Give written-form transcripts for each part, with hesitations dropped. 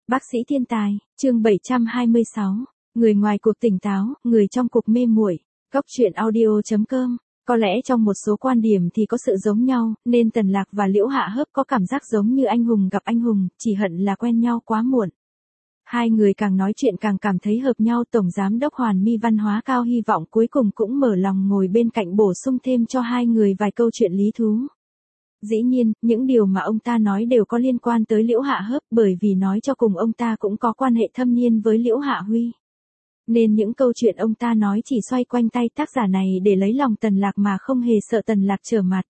Bác sĩ thiên tài, chương 726. Người ngoài cuộc tỉnh táo, người trong cuộc mê muội. Góc truyện audio.com. Có lẽ trong một số quan điểm thì có sự giống nhau, nên Tần Lạc và Liễu Hạ Hớp có cảm giác giống như anh hùng gặp anh hùng, chỉ hận là quen nhau quá muộn. Hai người càng nói chuyện càng cảm thấy hợp nhau. Tổng giám đốc Hoàn My Văn hóa Cao hy vọng cuối cùng cũng mở lòng ngồi bên cạnh bổ sung thêm cho hai người vài câu chuyện lý thú. Dĩ nhiên, những điều mà ông ta nói đều có liên quan tới Liễu Hạ Hớp, bởi vì nói cho cùng ông ta cũng có quan hệ thâm niên với Liễu Hạ Huy. Nên những câu chuyện ông ta nói chỉ xoay quanh tay tác giả này để lấy lòng Tần Lạc mà không hề sợ Tần Lạc trở mặt.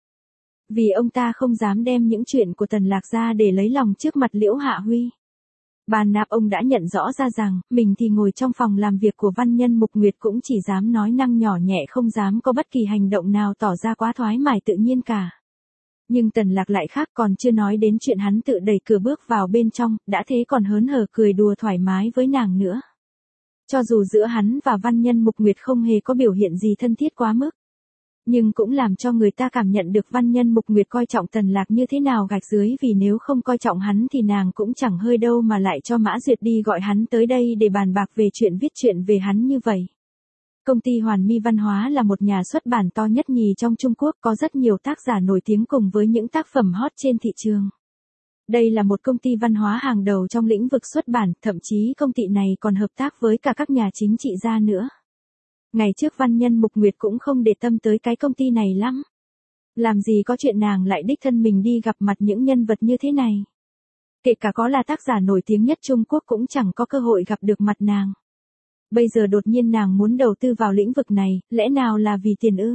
Vì ông ta không dám đem những chuyện của Tần Lạc ra để lấy lòng trước mặt Liễu Hạ Huy. Bàn nạp ông đã nhận rõ ra rằng, mình thì ngồi trong phòng làm việc của văn nhân Mục Nguyệt cũng chỉ dám nói năng nhỏ nhẹ, không dám có bất kỳ hành động nào tỏ ra quá thoải mái tự nhiên cả. Nhưng Tần Lạc lại khác, còn chưa nói đến chuyện hắn tự đẩy cửa bước vào bên trong, đã thế còn hớn hở cười đùa thoải mái với nàng nữa. Cho dù giữa hắn và văn nhân Mục Nguyệt không hề có biểu hiện gì thân thiết quá mức, nhưng cũng làm cho người ta cảm nhận được văn nhân Mục Nguyệt coi trọng Tần Lạc như thế nào gạch dưới, vì nếu không coi trọng hắn thì nàng cũng chẳng hơi đâu mà lại cho Mã Duyệt đi gọi hắn tới đây để bàn bạc về chuyện viết chuyện về hắn như vậy. Công ty Hoàn My Văn hóa là một nhà xuất bản to nhất nhì trong Trung Quốc, có rất nhiều tác giả nổi tiếng cùng với những tác phẩm hot trên thị trường. Đây là một công ty văn hóa hàng đầu trong lĩnh vực xuất bản, thậm chí công ty này còn hợp tác với cả các nhà chính trị gia nữa. Ngày trước văn nhân Mục Nguyệt cũng không để tâm tới cái công ty này lắm. Làm gì có chuyện nàng lại đích thân mình đi gặp mặt những nhân vật như thế này. Kể cả có là tác giả nổi tiếng nhất Trung Quốc cũng chẳng có cơ hội gặp được mặt nàng. Bây giờ đột nhiên nàng muốn đầu tư vào lĩnh vực này, lẽ nào là vì tiền ư?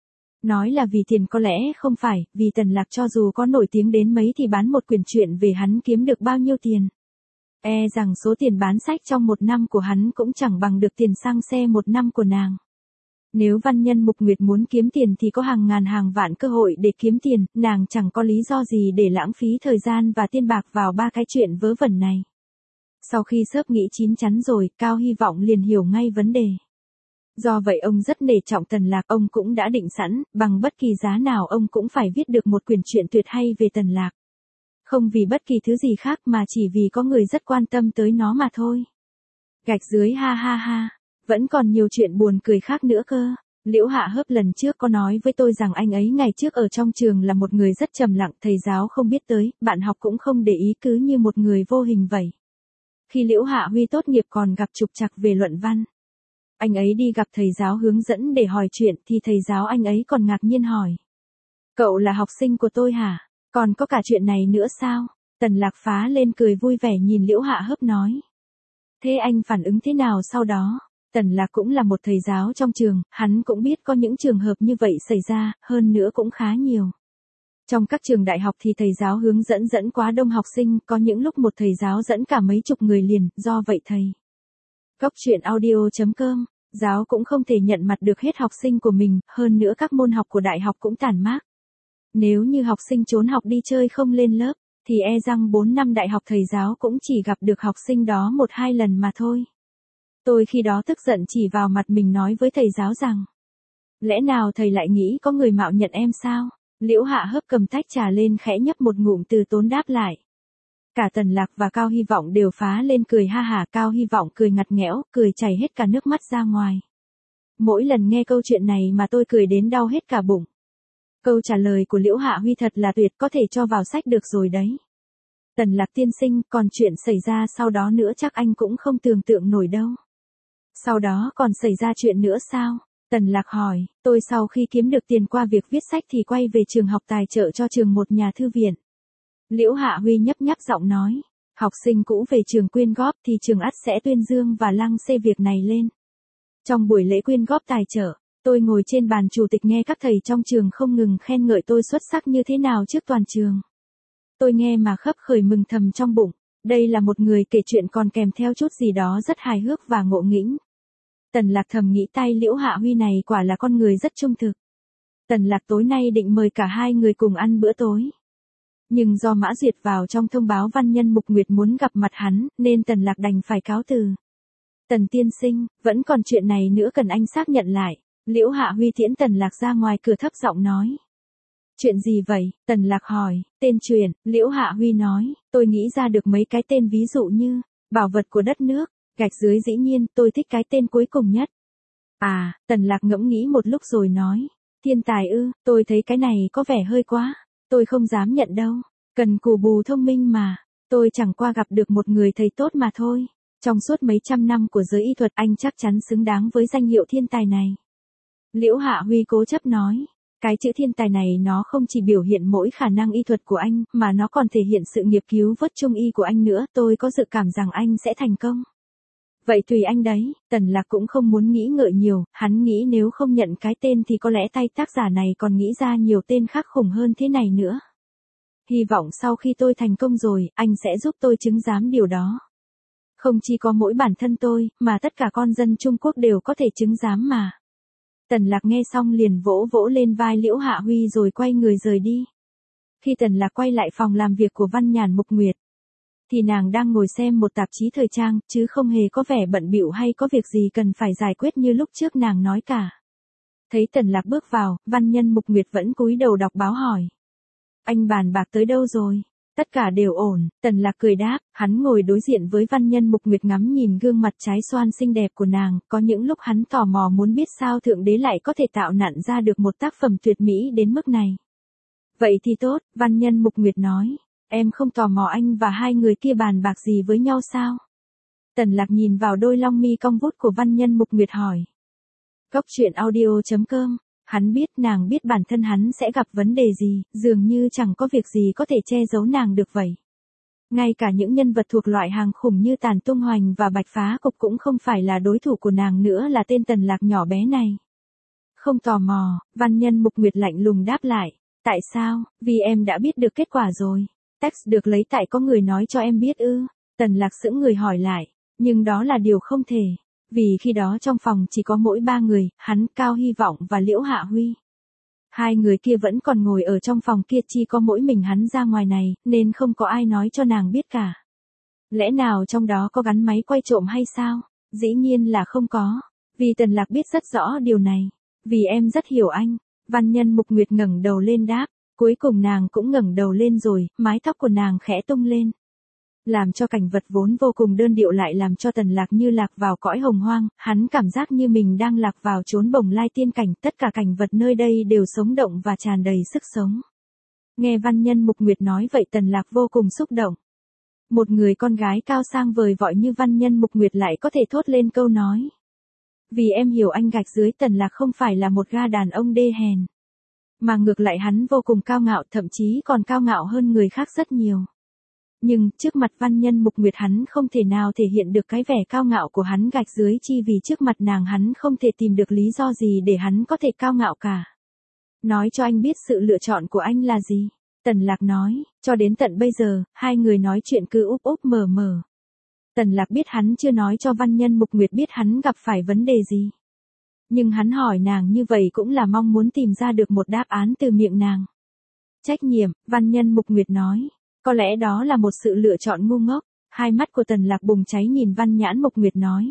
Nói là vì tiền có lẽ không phải, vì Tần Lạc cho dù có nổi tiếng đến mấy thì bán một quyển truyện về hắn kiếm được bao nhiêu tiền. Rằng số tiền bán sách trong một năm của hắn cũng chẳng bằng được tiền xăng xe một năm của nàng. Nếu văn nhân Mục Nguyệt muốn kiếm tiền thì có hàng ngàn hàng vạn cơ hội để kiếm tiền, nàng chẳng có lý do gì để lãng phí thời gian và tiền bạc vào ba cái chuyện vớ vẩn này. Sau khi xớp nghĩ chín chắn rồi, Cao hy vọng liền hiểu ngay vấn đề. Do vậy ông rất nể trọng Tần Lạc, ông cũng đã định sẵn, bằng bất kỳ giá nào ông cũng phải viết được một quyển truyện tuyệt hay về Tần Lạc. Không vì bất kỳ thứ gì khác mà chỉ vì có người rất quan tâm tới nó mà thôi. Gạch dưới ha ha ha, vẫn còn nhiều chuyện buồn cười khác nữa cơ. Liễu Hạ Hớp lần trước có nói với tôi rằng anh ấy ngày trước ở trong trường là một người rất trầm lặng, thầy giáo không biết tới, bạn học cũng không để ý, cứ như một người vô hình vậy. Khi Liễu Hạ Huy tốt nghiệp còn gặp trục trặc về luận văn. Anh ấy đi gặp thầy giáo hướng dẫn để hỏi chuyện thì thầy giáo anh ấy còn ngạc nhiên hỏi. Cậu là học sinh của tôi hả? Còn có cả chuyện này nữa sao? Tần Lạc phá lên cười vui vẻ nhìn Liễu Hạ Hớp nói. Thế anh phản ứng thế nào sau đó? Tần Lạc cũng là một thầy giáo trong trường, hắn cũng biết có những trường hợp như vậy xảy ra, hơn nữa cũng khá nhiều. Trong các trường đại học thì thầy giáo hướng dẫn quá đông học sinh, có những lúc một thầy giáo dẫn cả mấy chục người liền, do vậy thầy. Góc truyện audio.com, giáo cũng không thể nhận mặt được hết học sinh của mình, hơn nữa các môn học của đại học cũng tản mát. Nếu như học sinh trốn học đi chơi không lên lớp, thì rằng 4 năm đại học thầy giáo cũng chỉ gặp được học sinh đó 1-2 lần mà thôi. Tôi khi đó tức giận chỉ vào mặt mình nói với thầy giáo rằng. Lẽ nào thầy lại nghĩ có người mạo nhận em sao? Liễu Hạ Hớp cầm tách trà lên khẽ nhấp một ngụm từ tốn đáp lại. Cả Tần Lạc và Cao hy vọng đều phá lên cười ha hả, Cao hy vọng cười ngặt nghẽo, cười chảy hết cả nước mắt ra ngoài. Mỗi lần nghe câu chuyện này mà tôi cười đến đau hết cả bụng. Câu trả lời của Liễu Hạ Huy thật là tuyệt, có thể cho vào sách được rồi đấy. Tần Lạc tiên sinh, còn chuyện xảy ra sau đó nữa chắc anh cũng không tưởng tượng nổi đâu. Sau đó còn xảy ra chuyện nữa sao? Tần Lạc hỏi, tôi sau khi kiếm được tiền qua việc viết sách thì quay về trường học tài trợ cho trường một nhà thư viện. Liễu Hạ Huy nhấp nháp giọng nói, học sinh cũ về trường quyên góp thì trường ắt sẽ tuyên dương và lăng xê việc này lên. Trong buổi lễ quyên góp tài trợ, tôi ngồi trên bàn chủ tịch nghe các thầy trong trường không ngừng khen ngợi tôi xuất sắc như thế nào trước toàn trường. Tôi nghe mà khấp khởi mừng thầm trong bụng, đây là một người kể chuyện còn kèm theo chút gì đó rất hài hước và ngộ nghĩnh. Tần Lạc thầm nghĩ tay Liễu Hạ Huy này quả là con người rất trung thực. Tần Lạc tối nay định mời cả hai người cùng ăn bữa tối. Nhưng do Mã Duyệt vào trong thông báo văn nhân Mục Nguyệt muốn gặp mặt hắn, nên Tần Lạc đành phải cáo từ. Tần tiên sinh, vẫn còn chuyện này nữa cần anh xác nhận lại. Liễu Hạ Huy tiễn Tần Lạc ra ngoài cửa thấp giọng nói. Chuyện gì vậy? Tần Lạc hỏi, tên truyện, Liễu Hạ Huy nói, tôi nghĩ ra được mấy cái tên ví dụ như, Bảo vật của đất nước, gạch dưới dĩ nhiên tôi thích cái tên cuối cùng nhất. À, Tần Lạc ngẫm nghĩ một lúc rồi nói. Thiên tài ư, tôi thấy cái này có vẻ hơi quá. Tôi không dám nhận đâu. Cần cù bù thông minh mà. Tôi chẳng qua gặp được một người thầy tốt mà thôi. Trong suốt mấy trăm năm của giới y thuật anh chắc chắn xứng đáng với danh hiệu thiên tài này. Liễu Hạ Huy cố chấp nói. Cái chữ thiên tài này nó không chỉ biểu hiện mỗi khả năng y thuật của anh, mà nó còn thể hiện sự nghiệp cứu vớt trung y của anh nữa. Tôi có dự cảm rằng anh sẽ thành công. Vậy tùy anh đấy, Tần Lạc cũng không muốn nghĩ ngợi nhiều, hắn nghĩ nếu không nhận cái tên thì có lẽ tay tác giả này còn nghĩ ra nhiều tên khác khủng hơn thế này nữa. Hy vọng sau khi tôi thành công rồi, anh sẽ giúp tôi chứng giám điều đó. Không chỉ có mỗi bản thân tôi, mà tất cả con dân Trung Quốc đều có thể chứng giám mà. Tần Lạc nghe xong liền vỗ vỗ lên vai Liễu Hạ Huy rồi quay người rời đi. Khi Tần Lạc quay lại phòng làm việc của Văn Nhàn Mục Nguyệt, thì nàng đang ngồi xem một tạp chí thời trang, chứ không hề có vẻ bận bịu hay có việc gì cần phải giải quyết như lúc trước nàng nói cả. Thấy Tần Lạc bước vào, Văn Nhân Mục Nguyệt vẫn cúi đầu đọc báo hỏi. Anh bàn bạc tới đâu rồi? Tất cả đều ổn, Tần Lạc cười đáp, hắn ngồi đối diện với Văn Nhân Mục Nguyệt ngắm nhìn gương mặt trái xoan xinh đẹp của nàng, có những lúc hắn tò mò muốn biết sao Thượng Đế lại có thể tạo nặn ra được một tác phẩm tuyệt mỹ đến mức này. Vậy thì tốt, Văn Nhân Mục Nguyệt nói. Em không tò mò anh và hai người kia bàn bạc gì với nhau sao? Tần Lạc nhìn vào đôi lông mi cong vút của Văn Nhân Mục Nguyệt hỏi. Cốc truyện audio.com, hắn biết nàng biết bản thân hắn sẽ gặp vấn đề gì, dường như chẳng có việc gì có thể che giấu nàng được vậy. Ngay cả những nhân vật thuộc loại hàng khủng như Tàn Tung Hoành và Bạch Phá Cục cũng không phải là đối thủ của nàng nữa là tên Tần Lạc nhỏ bé này. Không tò mò, Văn Nhân Mục Nguyệt lạnh lùng đáp lại. Tại sao? Vì em đã biết được kết quả rồi. Text được lấy tại có người nói cho em biết ư? Tần Lạc sững người hỏi lại, nhưng đó là điều không thể, vì khi đó trong phòng chỉ có mỗi ba người, hắn, Cao Hy Vọng và Liễu Hạ Huy. Hai người kia vẫn còn ngồi ở trong phòng kia, chỉ có mỗi mình hắn ra ngoài này, nên không có ai nói cho nàng biết cả. Lẽ nào trong đó có gắn máy quay trộm hay sao? Dĩ nhiên là không có, vì Tần Lạc biết rất rõ điều này, vì em rất hiểu anh. Văn Nhân Mục Nguyệt ngẩng đầu lên đáp. Cuối cùng nàng cũng ngẩng đầu lên rồi, mái tóc của nàng khẽ tung lên. Làm cho cảnh vật vốn vô cùng đơn điệu lại làm cho Tần Lạc như lạc vào cõi hồng hoang, hắn cảm giác như mình đang lạc vào chốn bồng lai tiên cảnh, tất cả cảnh vật nơi đây đều sống động và tràn đầy sức sống. Nghe Văn Nhân Mục Nguyệt nói vậy Tần Lạc vô cùng xúc động. Một người con gái cao sang vời vọi như Văn Nhân Mục Nguyệt lại có thể thốt lên câu nói. Vì em hiểu anh gạch dưới Tần Lạc không phải là một gã đàn ông đê hèn. Mà ngược lại hắn vô cùng cao ngạo, thậm chí còn cao ngạo hơn người khác rất nhiều. Nhưng, trước mặt Văn Nhân Mục Nguyệt hắn không thể nào thể hiện được cái vẻ cao ngạo của hắn gạch dưới chi vì trước mặt nàng hắn không thể tìm được lý do gì để hắn có thể cao ngạo cả. Nói cho anh biết sự lựa chọn của anh là gì? Tần Lạc nói, cho đến tận bây giờ, hai người nói chuyện cứ úp úp mở mở. Tần Lạc biết hắn chưa nói cho Văn Nhân Mục Nguyệt biết hắn gặp phải vấn đề gì. Nhưng hắn hỏi nàng như vậy cũng là mong muốn tìm ra được một đáp án từ miệng nàng. Trách nhiệm, Văn Nhân Mục Nguyệt nói. Có lẽ đó là một sự lựa chọn ngu ngốc. Hai mắt của Tần Lạc bùng cháy nhìn Văn Nhãn Mục Nguyệt nói.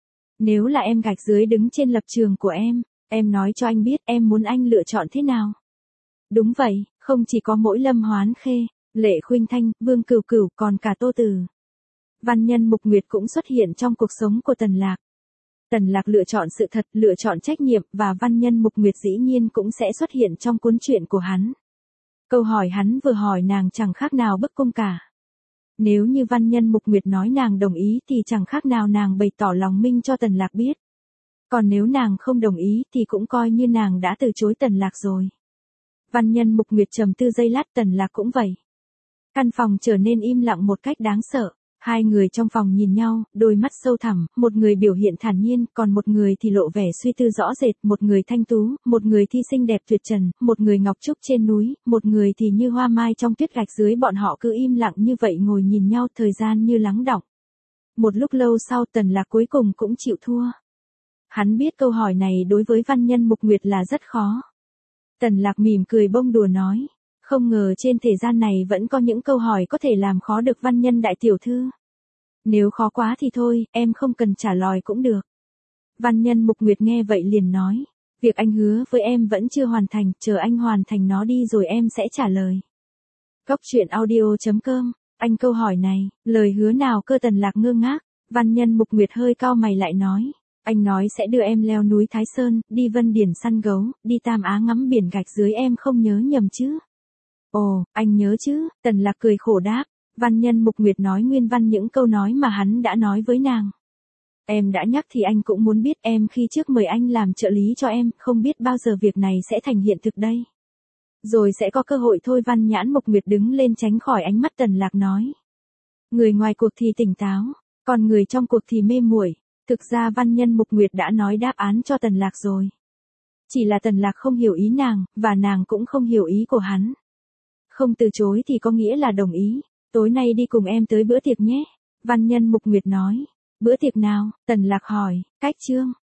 Nếu là em gạch dưới đứng trên lập trường của em nói cho anh biết em muốn anh lựa chọn thế nào. Đúng vậy, không chỉ có mỗi Lâm Hoán Khê, Lệ Khuynh Thanh, Vương Cửu Cửu còn cả Tô Từ. Văn Nhân Mục Nguyệt cũng xuất hiện trong cuộc sống của Tần Lạc. Tần Lạc lựa chọn sự thật, lựa chọn trách nhiệm và Văn Nhân Mục Nguyệt dĩ nhiên cũng sẽ xuất hiện trong cuốn truyện của hắn. Câu hỏi hắn vừa hỏi nàng chẳng khác nào bức cung cả. Nếu như Văn Nhân Mục Nguyệt nói nàng đồng ý thì chẳng khác nào nàng bày tỏ lòng minh cho Tần Lạc biết. Còn nếu nàng không đồng ý thì cũng coi như nàng đã từ chối Tần Lạc rồi. Văn Nhân Mục Nguyệt trầm tư giây lát, Tần Lạc cũng vậy. Căn phòng trở nên im lặng một cách đáng sợ. Hai người trong phòng nhìn nhau, đôi mắt sâu thẳm, một người biểu hiện thản nhiên, còn một người thì lộ vẻ suy tư rõ rệt, một người thanh tú, một người thì xinh đẹp tuyệt trần, một người ngọc trúc trên núi, một người thì như hoa mai trong tuyết gạch dưới. Bọn họ cứ im lặng như vậy ngồi nhìn nhau, thời gian như lắng đọng. Một lúc lâu sau Tần Lạc cuối cùng cũng chịu thua. Hắn biết câu hỏi này đối với Văn Nhân Mục Nguyệt là rất khó. Tần Lạc mỉm cười bông đùa nói. Không ngờ trên thế gian này vẫn có những câu hỏi có thể làm khó được Văn Nhân đại tiểu thư. Nếu khó quá thì thôi, em không cần trả lời cũng được. Văn Nhân Mục Nguyệt nghe vậy liền nói. Việc anh hứa với em vẫn chưa hoàn thành, chờ anh hoàn thành nó đi rồi em sẽ trả lời. Cốc truyện audio.com Anh câu hỏi này, lời hứa nào cơ? Tần Lạc ngơ ngác. Văn Nhân Mục Nguyệt hơi cau mày lại nói. Anh nói sẽ đưa em leo núi Thái Sơn, đi Vân Điển săn gấu, đi Tam Á ngắm biển gạch dưới, em không nhớ nhầm chứ? Ồ, anh nhớ chứ? Tần Lạc cười khổ đáp. Văn Nhân Mục Nguyệt nói nguyên văn những câu nói mà hắn đã nói với nàng. Em đã nhắc thì anh cũng muốn biết, em khi trước mời anh làm trợ lý cho em, không biết bao giờ việc này sẽ thành hiện thực đây. Rồi sẽ có cơ hội thôi. Văn Nhãn Mục Nguyệt đứng lên tránh khỏi ánh mắt Tần Lạc nói. Người ngoài cuộc thì tỉnh táo, còn người trong cuộc thì mê muội. Thực ra Văn Nhân Mục Nguyệt đã nói đáp án cho Tần Lạc rồi. Chỉ là Tần Lạc không hiểu ý nàng, và nàng cũng không hiểu ý của hắn. Không từ chối thì có nghĩa là đồng ý. Tối nay đi cùng em tới bữa tiệc nhé. Văn Nhân Mục Nguyệt nói. Bữa tiệc nào? Tần Lạc hỏi. Cách Trương.